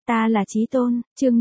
Ta là Chí Tôn, chương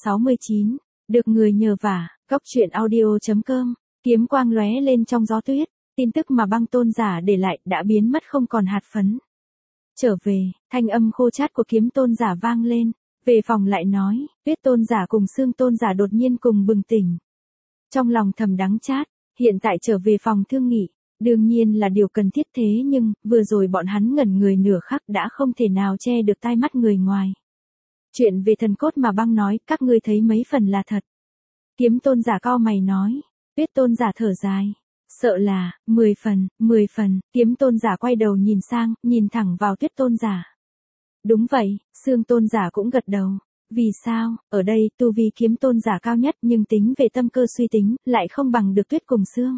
569, được người nhờ vả, góc truyện audio.com, kiếm quang lóe lên trong gió tuyết, tin tức mà băng tôn giả để lại đã biến mất không còn hạt phấn. Trở về, thanh âm khô chát của kiếm tôn giả vang lên, về phòng lại nói, tuyết tôn giả cùng xương tôn giả đột nhiên cùng bừng tỉnh. Trong lòng thầm đắng chát, hiện tại trở về phòng thương nghị, đương nhiên là điều cần thiết thế nhưng, vừa rồi bọn hắn ngẩn người nửa khắc đã không thể nào che được tai mắt người ngoài. Chuyện về thần cốt mà băng nói, các ngươi thấy mấy phần là thật. Kiếm tôn giả cau mày nói, tuyết tôn giả thở dài. Sợ là, 10 phần, kiếm tôn giả quay đầu nhìn sang, nhìn thẳng vào tuyết tôn giả. Đúng vậy, xương tôn giả cũng gật đầu. Vì sao, ở đây, tu vi kiếm tôn giả cao nhất nhưng tính về tâm cơ suy tính, lại không bằng được tuyết cùng xương.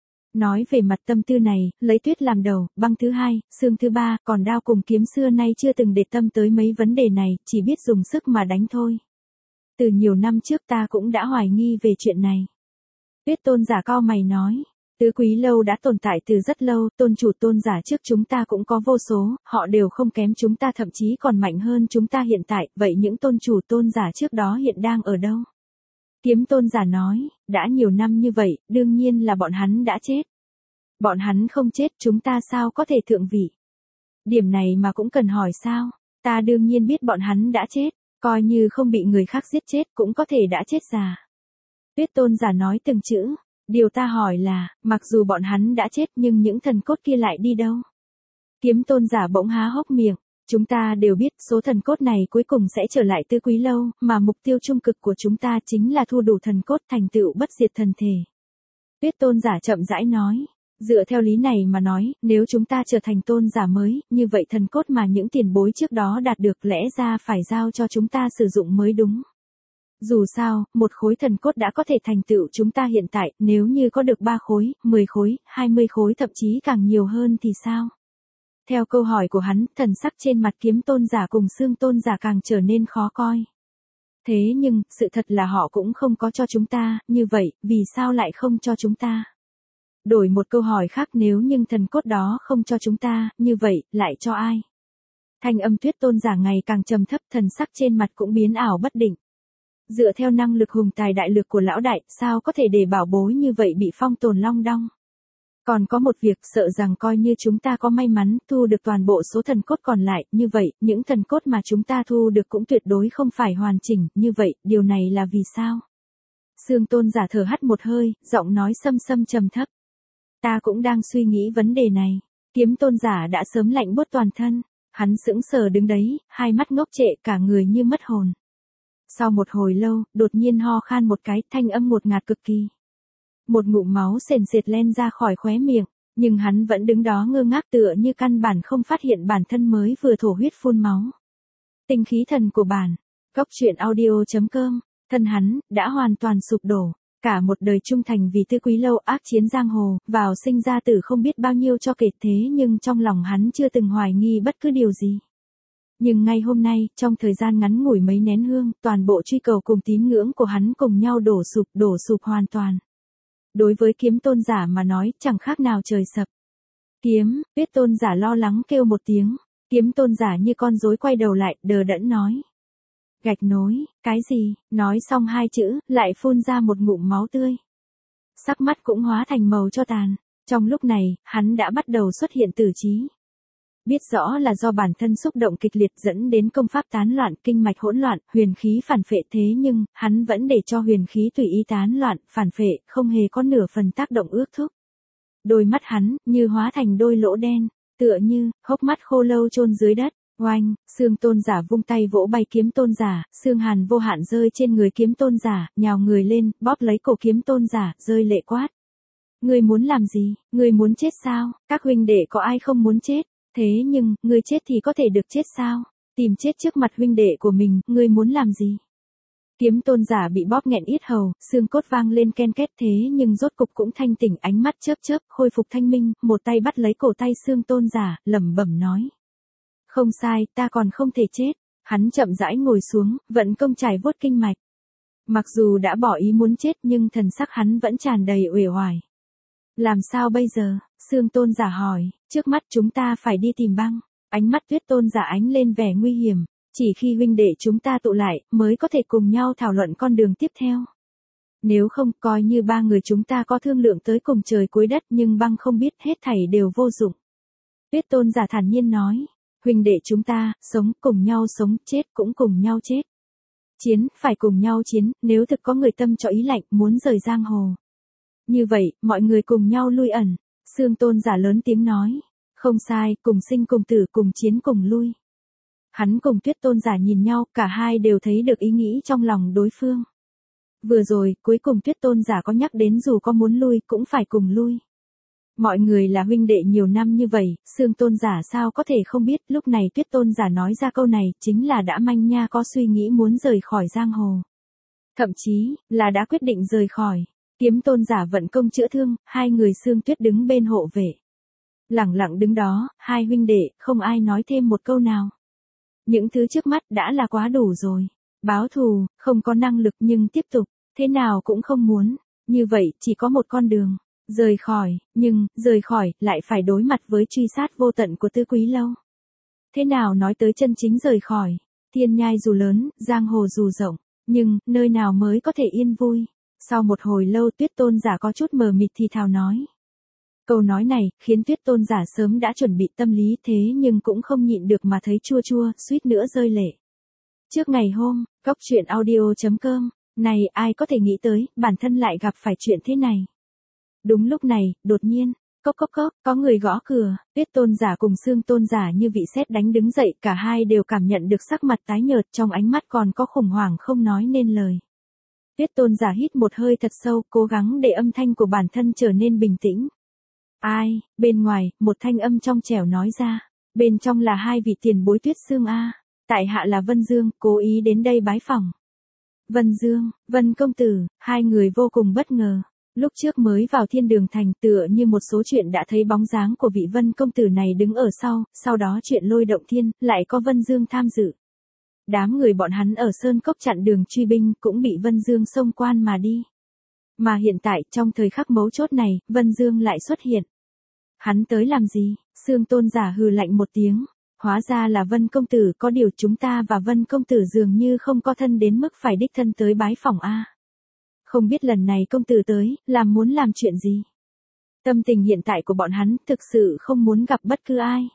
Nói về mặt tâm tư này, lấy tuyết làm đầu, băng thứ hai, xương thứ ba, còn đao cùng kiếm xưa nay chưa từng để tâm tới mấy vấn đề này, chỉ biết dùng sức mà đánh thôi. Từ nhiều năm trước ta cũng đã hoài nghi về chuyện này. Tuyết tôn giả cau mày nói. Tứ quý lâu đã tồn tại từ rất lâu, tôn chủ tôn giả trước chúng ta cũng có vô số, họ đều không kém chúng ta thậm chí còn mạnh hơn chúng ta hiện tại, vậy những tôn chủ tôn giả trước đó hiện đang ở đâu? Kiếm tôn giả nói, đã nhiều năm như vậy, đương nhiên là bọn hắn đã chết. Bọn hắn không chết chúng ta sao có thể thượng vị? Điểm này mà cũng cần hỏi sao? Ta đương nhiên biết bọn hắn đã chết, coi như không bị người khác giết chết cũng có thể đã chết già. Tuyết tôn giả nói từng chữ. Điều ta hỏi là, mặc dù bọn hắn đã chết nhưng những thần cốt kia lại đi đâu? Kiếm tôn giả bỗng há hốc miệng, chúng ta đều biết số thần cốt này cuối cùng sẽ trở lại Tứ Quý Lâu, mà mục tiêu trung cực của chúng ta chính là thu đủ thần cốt thành tựu bất diệt thần thể. Tuyết tôn giả chậm rãi nói, dựa theo lý này mà nói, nếu chúng ta trở thành tôn giả mới, như vậy thần cốt mà những tiền bối trước đó đạt được lẽ ra phải giao cho chúng ta sử dụng mới đúng. Dù sao, một khối thần cốt đã có thể thành tựu chúng ta hiện tại, nếu như có được 3 khối, 10 khối, 20 khối thậm chí càng nhiều hơn thì sao? Theo câu hỏi của hắn, thần sắc trên mặt kiếm tôn giả cùng xương tôn giả càng trở nên khó coi. Thế nhưng, sự thật là họ cũng không có cho chúng ta, như vậy, vì sao lại không cho chúng ta? Đổi một câu hỏi khác, nếu nhưng thần cốt đó không cho chúng ta, như vậy, lại cho ai? Thanh âm tuyết tôn giả ngày càng trầm thấp, thần sắc trên mặt cũng biến ảo bất định. Dựa theo năng lực hùng tài đại lược của lão đại, sao có thể để bảo bối như vậy bị phong tồn long đong. Còn có một việc, sợ rằng coi như chúng ta có may mắn thu được toàn bộ số thần cốt còn lại, như vậy, những thần cốt mà chúng ta thu được cũng tuyệt đối không phải hoàn chỉnh, như vậy, điều này là vì sao? Xương tôn giả thở hắt một hơi, giọng nói xâm trầm thấp. Ta cũng đang suy nghĩ vấn đề này. Kiếm tôn giả đã sớm lạnh buốt toàn thân, hắn sững sờ đứng đấy, hai mắt ngốc trệ cả người như mất hồn. Sau một hồi lâu, đột nhiên ho khan một cái, thanh âm ngột ngạt cực kỳ. Một ngụm máu sền sệt len ra khỏi khóe miệng, nhưng hắn vẫn đứng đó ngơ ngác tựa như căn bản không phát hiện bản thân mới vừa thổ huyết phun máu. Tinh khí thần của bản, góc truyện audio.com, thân hắn, đã hoàn toàn sụp đổ. Cả một đời trung thành vì Tứ Quý Lâu ác chiến giang hồ, vào sinh ra tử không biết bao nhiêu cho kể thế nhưng trong lòng hắn chưa từng hoài nghi bất cứ điều gì. Nhưng ngay hôm nay, trong thời gian ngắn ngủi mấy nén hương, toàn bộ truy cầu cùng tín ngưỡng của hắn cùng nhau đổ sụp hoàn toàn. Đối với kiếm tôn giả mà nói, chẳng khác nào trời sập. Kiếm, tuyết tôn giả lo lắng kêu một tiếng, kiếm tôn giả như con rối quay đầu lại, đờ đẫn nói. Gạch nối, cái gì, nói xong hai chữ, lại phun ra một ngụm máu tươi. Sắc mắt cũng hóa thành màu cho tàn, trong lúc này, hắn đã bắt đầu xuất hiện tử trí. Biết rõ là do bản thân xúc động kịch liệt dẫn đến công pháp tán loạn, kinh mạch hỗn loạn, huyền khí phản phệ thế nhưng, hắn vẫn để cho huyền khí tùy ý tán loạn, phản phệ, không hề có nửa phần tác động ước thúc. Đôi mắt hắn, như hóa thành đôi lỗ đen, tựa như, hốc mắt khô lâu chôn dưới đất, oanh, xương tôn giả vung tay vỗ bay kiếm tôn giả, xương hàn vô hạn rơi trên người kiếm tôn giả, nhào người lên, bóp lấy cổ kiếm tôn giả, rơi lệ quát. Ngươi muốn làm gì, ngươi muốn chết sao, các huynh đệ có ai không muốn chết? Thế nhưng, ngươi chết thì có thể được chết sao? Tìm chết trước mặt huynh đệ của mình, ngươi muốn làm gì? Kiếm tôn giả bị bóp nghẹn yết hầu, xương cốt vang lên ken két thế nhưng rốt cục cũng thanh tỉnh, ánh mắt chớp, khôi phục thanh minh, một tay bắt lấy cổ tay xương tôn giả, lẩm bẩm nói. Không sai, ta còn không thể chết. Hắn chậm rãi ngồi xuống, vận công trải vuốt kinh mạch. Mặc dù đã bỏ ý muốn chết nhưng thần sắc hắn vẫn tràn đầy uể oải. Làm sao bây giờ? Xương tôn giả hỏi, trước mắt chúng ta phải đi tìm băng. Ánh mắt tuyết tôn giả ánh lên vẻ nguy hiểm. Chỉ khi huynh đệ chúng ta tụ lại, mới có thể cùng nhau thảo luận con đường tiếp theo. Nếu không, coi như ba người chúng ta có thương lượng tới cùng trời cuối đất nhưng băng không biết hết thảy đều vô dụng. Tuyết Tôn giả thản nhiên nói, huynh đệ chúng ta, sống cùng nhau sống, chết cũng cùng nhau chết. Chiến, phải cùng nhau chiến, nếu thực có người tâm cho ý lạnh, muốn rời giang hồ. Như vậy, mọi người cùng nhau lui ẩn. Sương Tôn giả lớn tiếng nói, không sai, cùng sinh cùng tử, cùng chiến cùng lui. Hắn cùng Tuyết Tôn giả nhìn nhau, cả hai đều thấy được ý nghĩ trong lòng đối phương. Vừa rồi, cuối cùng Tuyết Tôn giả có nhắc đến dù có muốn lui cũng phải cùng lui. Mọi người là huynh đệ nhiều năm như vậy, Sương Tôn giả sao có thể không biết, lúc này Tuyết Tôn giả nói ra câu này chính là đã manh nha có suy nghĩ muốn rời khỏi giang hồ. Thậm chí, là đã quyết định rời khỏi. Kiếm Tôn giả vận công chữa thương, hai người Sương Tuyết đứng bên hộ vệ. Lẳng lặng đứng đó, hai huynh đệ, không ai nói thêm một câu nào. Những thứ trước mắt đã là quá đủ rồi. Báo thù, không có năng lực nhưng tiếp tục, thế nào cũng không muốn. Như vậy, chỉ có một con đường. Rời khỏi, nhưng, rời khỏi, lại phải đối mặt với truy sát vô tận của Tư Quý Lâu. Thế nào nói tới chân chính rời khỏi, thiên nhai dù lớn, giang hồ dù rộng, nhưng, nơi nào mới có thể yên vui. Sau một hồi lâu Tuyết Tôn giả có chút mờ mịt thì thào nói. Câu nói này, khiến Tuyết Tôn giả sớm đã chuẩn bị tâm lý thế nhưng cũng không nhịn được mà thấy chua chua, suýt nữa rơi lệ. Trước ngày hôm, Cóc Truyện Audio.com, này ai có thể nghĩ tới, bản thân lại gặp phải chuyện thế này. Đúng lúc này, đột nhiên, cốc cốc cốc, có người gõ cửa, Tuyết Tôn giả cùng Sương Tôn giả như bị sét đánh đứng dậy, cả hai đều cảm nhận được sắc mặt tái nhợt, trong ánh mắt còn có khủng hoảng không nói nên lời. Tuyết Tôn giả hít một hơi thật sâu, cố gắng để âm thanh của bản thân trở nên bình tĩnh. Ai, bên ngoài, một thanh âm trong trẻo nói ra, bên trong là hai vị tiền bối Tuyết Sương a, tại hạ là Vân Dương, cố ý đến đây bái phỏng. Vân Dương, Vân công tử, hai người vô cùng bất ngờ. Lúc trước mới vào Thiên Đường Thành tựa như một số chuyện đã thấy bóng dáng của vị Vân công tử này đứng ở sau đó chuyện lôi động thiên, lại có Vân Dương tham dự. Đám người bọn hắn ở Sơn Cốc chặn đường truy binh cũng bị Vân Dương xông quan mà đi. Mà hiện tại, trong thời khắc mấu chốt này, Vân Dương lại xuất hiện. Hắn tới làm gì? Sương Tôn giả hừ lạnh một tiếng. Hóa ra là Vân công tử, có điều chúng ta và Vân công tử dường như không có thân đến mức phải đích thân tới bái phỏng a. Không biết lần này công tử tới, muốn làm chuyện gì? Tâm tình hiện tại của bọn hắn thực sự không muốn gặp bất cứ ai.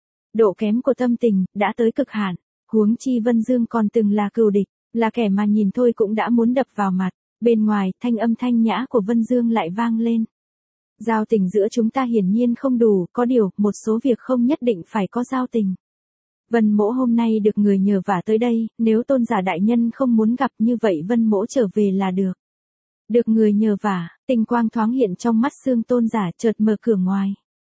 Độ kém của tâm tình, đã tới cực hạn. Huống chi Vân Dương còn từng là cừu địch, là kẻ mà nhìn thôi cũng đã muốn đập vào mặt. Bên ngoài, thanh âm thanh nhã của Vân Dương lại vang lên. Giao tình giữa chúng ta hiển nhiên không đủ, có điều, một số việc không nhất định phải có giao tình. Vân mỗ hôm nay được người nhờ vả tới đây, nếu Tôn giả đại nhân không muốn gặp như vậy Vân mỗ trở về là được. Được người nhờ vả, tinh quang thoáng hiện trong mắt Sương Tôn giả, chợt mở cửa ngoài.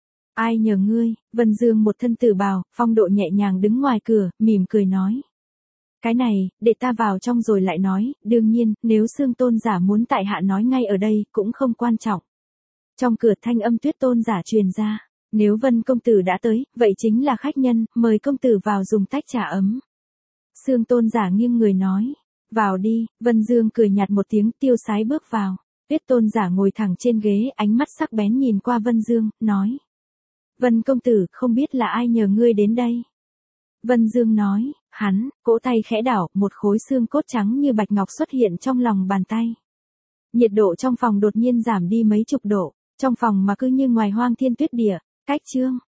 Ai nhờ ngươi? Vân Dương một thân tử bào, phong độ nhẹ nhàng đứng ngoài cửa, mỉm cười nói. Cái này, để ta vào trong rồi lại nói, đương nhiên, nếu Sương Tôn giả muốn tại hạ nói ngay ở đây, cũng không quan trọng. Trong cửa thanh âm Tuyết Tôn giả truyền ra, nếu Vân công tử đã tới, vậy chính là khách nhân, mời công tử vào dùng tách trà ấm. Sương Tôn giả nghiêng người nói, vào đi. Vân Dương cười nhạt một tiếng, tiêu sái bước vào. Tuyết Tôn giả ngồi thẳng trên ghế, ánh mắt sắc bén nhìn qua Vân Dương, nói. Vân công tử, không biết là ai nhờ ngươi đến đây. Vân Dương nói, hắn, cỗ tay khẽ đảo, một khối xương cốt trắng như bạch ngọc xuất hiện trong lòng bàn tay. Nhiệt độ trong phòng đột nhiên giảm đi mấy chục độ, trong phòng mà cứ như ngoài hoang thiên tuyết địa. Cách chương